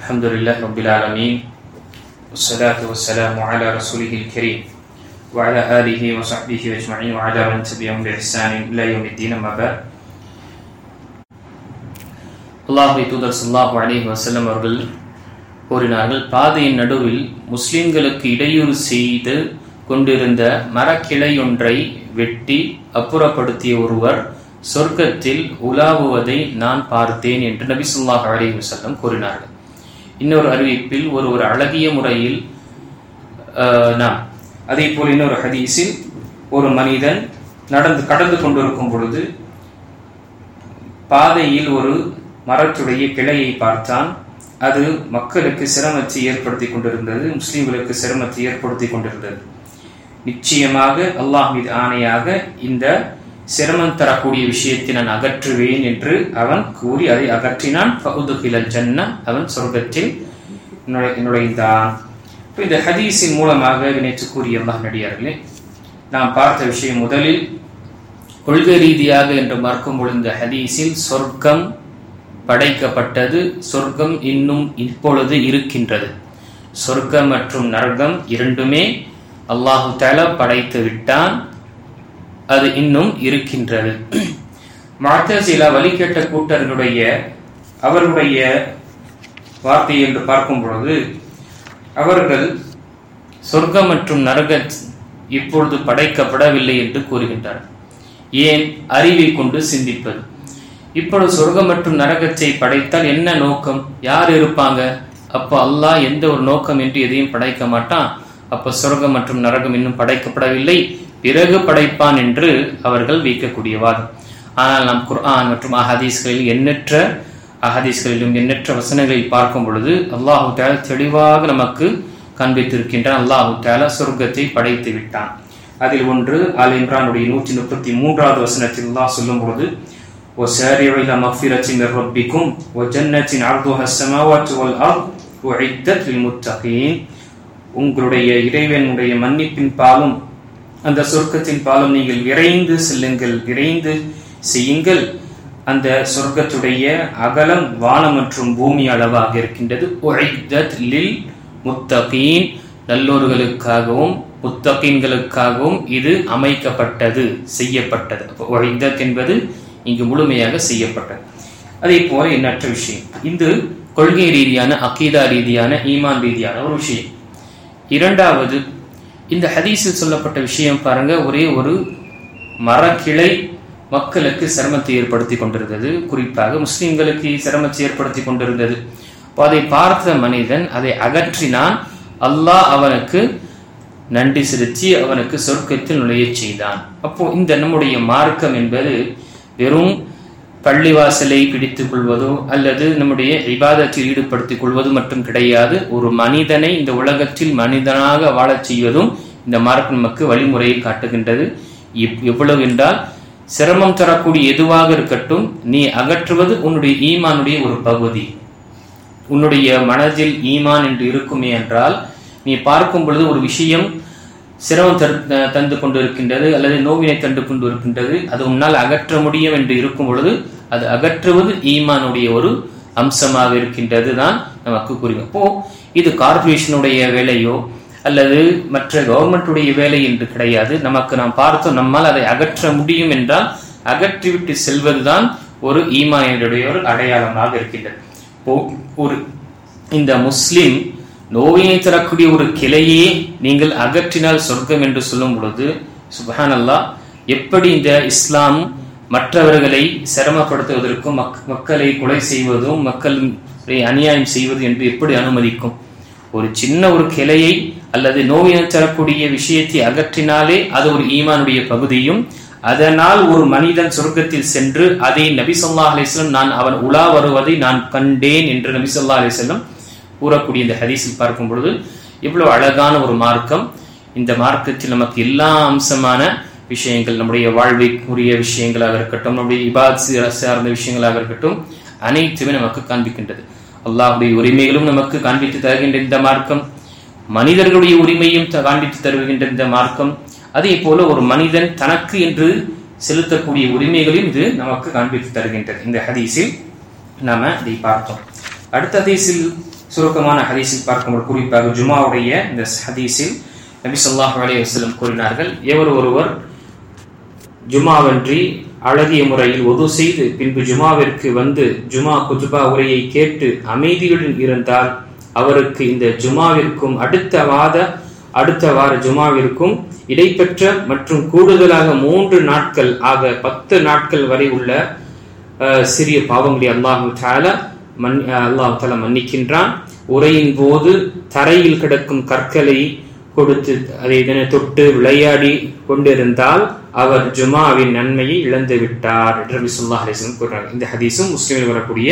Alhamdulillah Rabbil Alameen. Wassalatu wassalamu ala rasulihil kareem wa ala alihi wa sahbihi ajma'in wa ala man tabi'ahum bi ihsanin ila yawmiddin. Amma ba'd. அல்லாஹ்வுடைய தூதர் ஸல்லல்லாஹு அலைஹி வஸல்லம் அவர்கள் கூறினார்கள், பாதையின் நடுவில் முஸ்லிம்களுக்கு இடையூறு செய்து கொண்டிருந்த மரக்கிளையொன்றை வெட்டி அப்புறப்படுத்திய ஒருவர் சொர்க்கத்தில் உலாவுவதை நான் பார்த்தேன் என்று நபி ஸல்லல்லாஹு அலைஹி வஸல்லம் கூறினார்கள். இன்னொரு அறிவிப்பில் ஒரு அழகிய முறையில் அதே போல் இன்னொரு ஹதீஸில் ஒரு மனிதன் கடந்து கொண்டிருக்கும் பொழுது பாதையில் ஒரு மரத்துடைய கிளையை பார்த்தான். அது மக்களுக்கு சிரமத்தை ஏற்படுத்தி கொண்டிருந்தது, முஸ்லிம்களுக்கு சிரமத்தை ஏற்படுத்தி கொண்டிருந்தது. நிச்சயமாக அல்லாஹ் மீது ஆணையாக இந்த சிரமம் தரக்கூடிய விஷயத்தை நான் அகற்றுவேன் என்று அவன் கூறி அதை அகற்றினான். அவன் சொர்க்கத்தில் நுழைந்தான். இந்த ஹதீஸின் மூலமாக நேற்று கூறிய அல்லாஹ் நடிகார்களே, நாம் பார்த்த விஷயம் முதலில் கொள்கை ரீதியாக என்று பார்க்கும் பொழுது இந்த ஹதீஸில் சொர்க்கம் படைக்கப்பட்டது, சொர்க்கம் இன்னும் இப்பொழுது இருக்கின்றது. சொர்க்கம் மற்றும் நரகம் இரண்டுமே அல்லாஹு தஆலா படைத்து விட்டான், அது இன்னும் இருக்கின்றது. முஅத்தஸிலா வழிகேட்ட கூட்டர்களுடைய அவர்களுடைய வார்த்தை என்று பார்க்கும் பொழுது அவர்கள் சொர்க்கம் மற்றும் நரகம் இப்பொழுது படைக்கப்படவில்லை என்று கூறுகின்றனர். ஏன்? அறிவை கொண்டு சிந்திப்பது. இப்பொழுது சொர்க்கம் மற்றும் நரகத்தை படைத்தால் என்ன நோக்கம்? யார் இருப்பாங்க? அப்ப அல்லாஹ் எந்த ஒரு நோக்கம் என்று எதையும் படைக்க மாட்டான். அப்ப சொர்க்கம் மற்றும் நரகம் இன்னும் படைக்கப்படவில்லை, பிறகு படைப்பான் என்று அவர்கள் வைக்கக்கூடிய வாதம். ஆனால் நாம் குர்ஆன் மற்றும் அஹதீஸ்களிலும் எண்ணற்ற வசனங்களில் பார்க்கும் பொழுது அல்லாஹு தஆலா தெளிவாக நமக்கு காண்பித்திருக்கின்றான். அல்லாஹு தஆலா சொர்க்கத்தை படைத்து விட்டான். அதில் ஒன்று ஆல் இம்ரானுடைய 133வது வசனத்தில் அல்லாஹ் சொல்லும் பொழுது, وَسَارِعُوا إِلَى مَغْفِرَةٍ مِّن رَّبِّكُمْ وَجَنَّةٍ عَرْضُهَا السَّمَاوَاتُ وَالْأَرْضُ أُعِدَّتْ لِلْمُتَّقِينَ. உங்களுடைய இறைவனுடைய மன்னிப்பின் பாலும் அந்த சொர்க்கத்தின் பாலும் நீங்கள் விரைந்து செல்லுங்கள், விரைந்து செய்யுங்கள். அந்த சொர்க்கத்துடைய அகலம் வானம் மற்றும் பூமி அளவாக இருக்கின்றது. உஇத்தத் லில் முத்தகீன், நல்லோர்களுக்காகவும் முத்தகீன்களுக்காகவும் இது அமைக்கப்பட்டது, செய்யப்பட்டது. அப்போ உஇத்தத் என்பது இங்கு முழுமையாக செய்யப்பட்டது. அதே போல எண்ணற்ற விஷயம். இது கொள்கை ரீதியான, அகீதா ரீதியான, ஈமான் ரீதியான ஒரு விஷயம். இரண்டாவது, இந்த ஹதீஸில் சொல்லப்பட்ட விஷயம் பாருங்க, ஒரே ஒரு மரக்கிளை மக்களுக்கு சிரமத்தை ஏற்படுத்தி கொண்டிருந்தது, குறிப்பாக முஸ்லிம்களுக்கு சிரமத்தை ஏற்படுத்தி கொண்டிருந்தது. அதை பார்த்த மனிதன் அதை அகற்றினான். அல்லாஹ் அவனுக்கு நன்றி செலுத்தி அவனுக்கு சொர்க்கத்தில் நுழைய செய்தான். அப்போ இந்த நம்முடைய மார்க்கம் என்பது வெறும் பள்ளிவாசலை பிடித்துக் கொள்வதோ அல்லது நம்முடைய இபாதத்தில் ஈடுபடுத்திக் கொள்வது மட்டும் கிடையாது. ஒரு மனிதனை இந்த உலகத்தில் மனிதனாக வாழச் செய்வதும் இந்த மார்க்கம் நமக்கு வழிமுறையை காட்டுகின்றது. எவ்வளவு என்றால், சிரமம் தரக்கூடிய எதுவாக இருக்கட்டும், நீ அகற்றுவது உன்னுடைய ஈமானுடைய ஒரு பகுதி. உன்னுடைய மனதில் ஈமான் என்று இருக்குமே என்றால், நீ பார்க்கும் பொழுது ஒரு விஷயம் சிரமம் தந்து கொண்டு இருக்கின்றது அல்லது நோவினை தந்து கொண்டு இருக்கின்றது, அது உன்னால் அகற்ற முடியும் என்று இருக்கும் பொழுது அது அகற்றுவது ஈமானுடைய ஒரு அம்சமாக இருக்கின்றது தான் நமக்கு புரியும். அப்போ இது கார்பரேஷனுடைய வேலையோ அல்லது மற்ற கவர்மெண்டுடைய வேலை என்று கிடையாது. நமக்கு நாம் பார்த்தோம், நம்மால் அதை அகற்ற முடியும் என்றால் அகற்றிவிட்டு செல்வதுதான் ஒரு ஈமானுடைய ஒரு அடையாளமாக இருக்கின்றது. ஒரு இந்த முஸ்லிம் நோவினை தரக்கூடிய ஒரு கிளையே நீங்கள் அகற்றினால் சொர்க்கம் என்று சொல்லும் பொழுது, சுப்ஹானல்லாஹ், எப்படி இந்த இஸ்லாம் மற்றவர்களை சிரமப்படுத்துவதற்கும் மக்களை கொலை செய்வதும் மக்களை அநியாயம் செய்வது என்று எப்படி அனுமதிக்கும்? ஒரு சின்ன ஒரு கிளையை அல்லது நோவினை தரக்கூடிய விஷயத்தை அகற்றினாலே அது ஒரு ஈமானுடைய பகுதியும், அதனால் ஒரு மனிதன் சொர்க்கத்தில் சென்று அதை நபி ஸல்லல்லாஹு அலைஹி வஸல்லம் நான் அவன் உலா வருவதை நான் கண்டேன் என்று நபி ஸல்லல்லாஹு அலைஹி வஸல்லம் கூறக்கூடிய இந்த ஹதீஸில் பார்க்கும் பொழுது எவ்வளவு அழகான ஒரு மார்க்கம். இந்த மார்க்கத்தில் நமக்கு எல்லா அம்சமான விஷயங்கள், நம்முடைய வாழ்வைக்குரிய விஷயங்களாக இருக்கட்டும், நம்முடைய இபாத் சார்ந்த விஷயங்களாக இருக்கட்டும், அனைத்துமே நமக்கு காண்பிக்கின்றது. அல்லாஹ்வுடைய உரிமைகளும் நமக்கு காண்பித்து தருகின்ற இந்த மார்க்கம், மனிதர்களுடைய உரிமையும் காண்பித்து தருகின்ற இந்த மார்க்கம், அதே போல ஒரு மனிதன் தனக்கு என்று செலுத்தக்கூடிய உரிமைகளையும் இது நமக்கு காண்பித்து தருகின்றது. இந்த ஹதீஸில் நாம இதை பார்த்தோம். அடுத்த ஹதீஸில் சுருக்கமான ஹதீஸில் பார்க்கும்போது குறிப்பாக ஜுமாவுடைய இந்த ஹதீஸில் நபி ஸல்லல்லாஹு அலைஹி வஸல்லம் கூறினார்கள், எவர் ஒருவர் ஜுமாவன்றி அழகிய முறையில் ஒது செய்து பின்பு ஜுமாவிற்கு வந்து ஜுமா குதுபா உரையை கேட்டு அமைதியுடன் இருந்தால் அவருக்கு இந்த ஜுமாவிற்கும் அடுத்த வார ஜுமாவிற்கும் இடைப்பெற்ற மற்றும் கூடுதலாக 3 நாட்கள் ஆக 10 நாட்கள் வரை உள்ள சிறிய பாவங்களை அல்லாஹு தஆலா மன்னிக்கின்றான். உரையின் போது தரையில் கிடக்கும் கற்களை கொடுத்து அதை தொட்டு விளையாடி கொண்டிருந்தால் அவர் ஜுமாவின் நன்மையை இழந்து விட்டார் என்று நபி ஸல்லல்லாஹு அலைஹி வஸல்லம் கூறினார். இந்த ஹதீஸும் முஸ்லிமில் வரக்கூடிய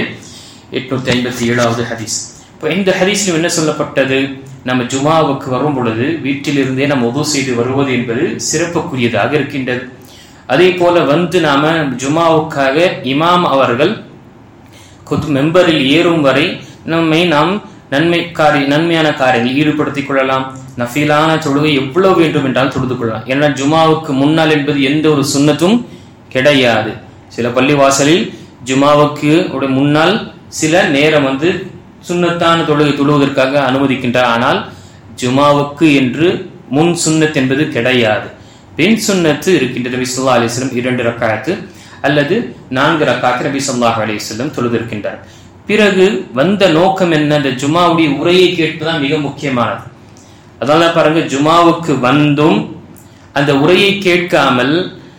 857வது ஹதீஸ். இப்போ இந்த ஹதீஸில் என்ன சொல்லப்பட்டது? நம்ம ஜுமாவுக்கு வரும் பொழுது வீட்டிலிருந்தே நம்ம உது செய்து வருவது என்பது சிறப்புக்குரியதாக இருக்கின்றது. அதே போல வந்து நாம ஜுமாவுக்காக இமாம் அவர்கள் மெம்பரில் ஏறும் வரை நாம் நன்மையான காரியங்கள் ஈடுபடுத்திக் கொள்ளலாம். நஃபிலான தொழுகை எவ்வளவு வேண்டும் என்றால் தொழுது கொள்ளலாம். ஏன்னா ஜுமாவுக்கு முன்னால் என்பது எந்த ஒரு சுன்னத்தும் கிடையாது. சில பள்ளிவாசலில் ஜுமாவுக்கு முன்னால் சில நேரம் சுன்னத்தான தொழுகை தொழுவதற்காக அனுமதிக்கின்றார். ஆனால் ஜுமாவுக்கு என்று முன் சுன்னத் என்பது கிடையாது. பின் சுன்னத்து இருக்கின்றது. நபி ஸல்லல்லாஹு அலைஹி வஸல்லம் 2 ரக்காத்து அல்லது 4 ரக்காத்து நபி ஸல்லல்லாஹு அலைஹி வஸல்லம் தொழுதிருக்கின்றார். பிறகு வந்த நோக்கம் என்ன? அந்த ஜுமாவுடைய உரையை கேட்பதுதான் மிக முக்கியமானது. அதனால பாருங்க, ஜுமாவுக்கு வந்தும் அந்த உரையை கேட்காமல்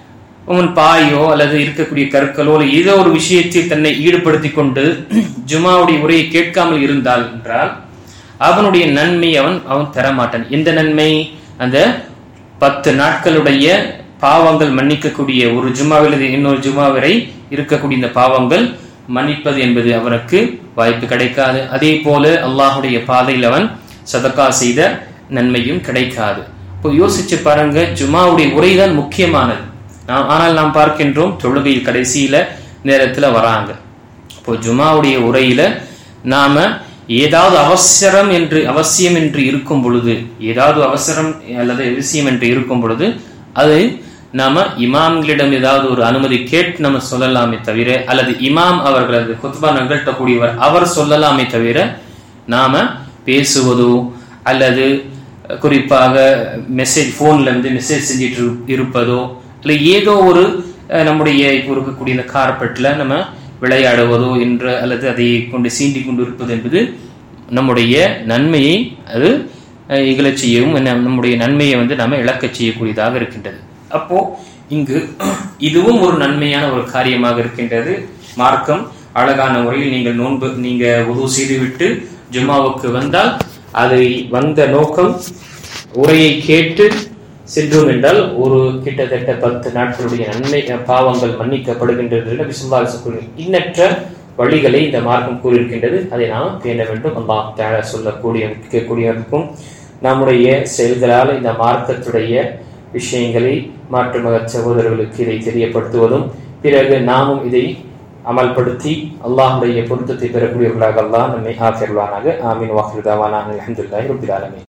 பாயோ அல்லது இருக்கக்கூடிய கற்களோ ஏதோ ஒரு விஷயத்தில் தன்னை ஈடுபடுத்தி கொண்டு ஜுமாவுடைய உரையை கேட்காமல் இருந்தால் என்றால் அவனுடைய நன்மை அவன் தரமாட்டான். எந்த நன்மை? அந்த 10 நாட்களுடைய பாவங்கள் மன்னிக்கக்கூடிய ஒரு ஜுமாவில் இன்னொரு ஜுமா வரை இருக்கக்கூடிய இந்த பாவங்கள் மன்னிப்பது என்பது அவனுக்கு வாய்ப்பு கிடைக்காது. அதே போல அல்லாஹுடைய பாதையில் அவன் சதகா செய்த நன்மையும் கிடைக்காது. இப்போ யோசிச்சு பாருங்க, ஜுமாவுடைய உரைதான் முக்கியமானது. ஆனால் நாம் பார்க்கின்றோம் தொழுகையில் கடைசியில நேரத்துல வராங்க. இப்போ ஜுமாவுடைய உரையில நாம ஏதாவது அவசியம் என்று இருக்கும் பொழுது, ஏதாவது அவசரம் அல்லது அவசியம் என்று இருக்கும் பொழுது அது நாம இமாம்களிடம் ஏதாவது ஒரு அனுமதி கேட்டு நம்ம சொல்லலாமே தவிர, அல்லது இமாம் அவர்களது குத்பா நிகழ்த்தக்கூடியவர் அவர் சொல்லலாமே தவிர நாம பேசுவதோ அல்லது குறிப்பாக போன்ல மெசேஜ் செஞ்சிட்டு இருப்பதோ இல்லை ஏதோ ஒரு நம்முடைய இப்போ இருக்கக்கூடிய இந்த கார்பெட்ல நம்ம விளையாடுவதோ என்ற அல்லது அதை கொண்டு சீண்டி கொண்டு இருப்பது என்பது நம்முடைய நன்மையை அது இகழச் செய்யவும் நம்முடைய நன்மையை நம்ம இழக்க செய்யக்கூடியதாக இருக்கின்றது. அப்போ இங்கு இதுவும் ஒரு நன்மையான ஒரு காரியமாக இருக்கின்றது. மார்க்கம் அழகான முறையில் நீங்க உது செய்துவிட்டு ஜும்மாவுக்கு வந்தால் அதை வந்த நோக்கம் உரையை கேட்டு சென்றோம் என்றால் ஒரு கிட்டத்தட்ட 10 நாட்களுடைய நன்மை பாவங்கள் மன்னிக்கப்படுகின்றது. நபி ஸல்லல்லாஹு அலைஹி வஸல்லம் இன்னற்ற வழிகளை இந்த மார்க்கம் கூறியிருக்கின்றது. அதை நாம் பேண வேண்டும். அல்லாஹ் தஆலா சொல்லக்கூடியவருக்கும் நம்முடைய செயல்களால் இந்த மார்க்கத்துடைய விஷயங்களை மாற்று மத சகோதரர்களுக்கு இதை தெரியப்படுத்துவதும் பிறகு நாமும் இதை அமல்படுத்தி அல்லாஹ்வுடைய பொருத்தத்தை பெறக்கூடியவர்களாக அல்லாஹ் நம்மை ஆக்கியருள்வானாக. ஆமீன். வாஹிரு தஅவானா அல்ஹம்துலில்லாஹி ரப்பில் ஆலமீன்.